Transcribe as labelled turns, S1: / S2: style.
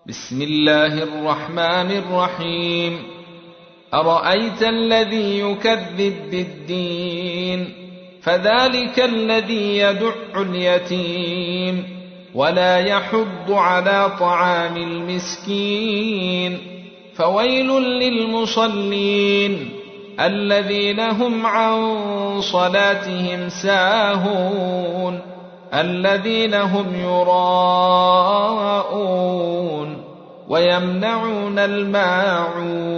S1: بسم الله الرحمن الرحيم. أرأيت الذي يكذب بالدين فذلك الذي يدع اليتيم ولا يحض على طعام المسكين فويل للمصلين الذين هم عن صلاتهم ساهون الذين هم يراءون ويمنعون الماعون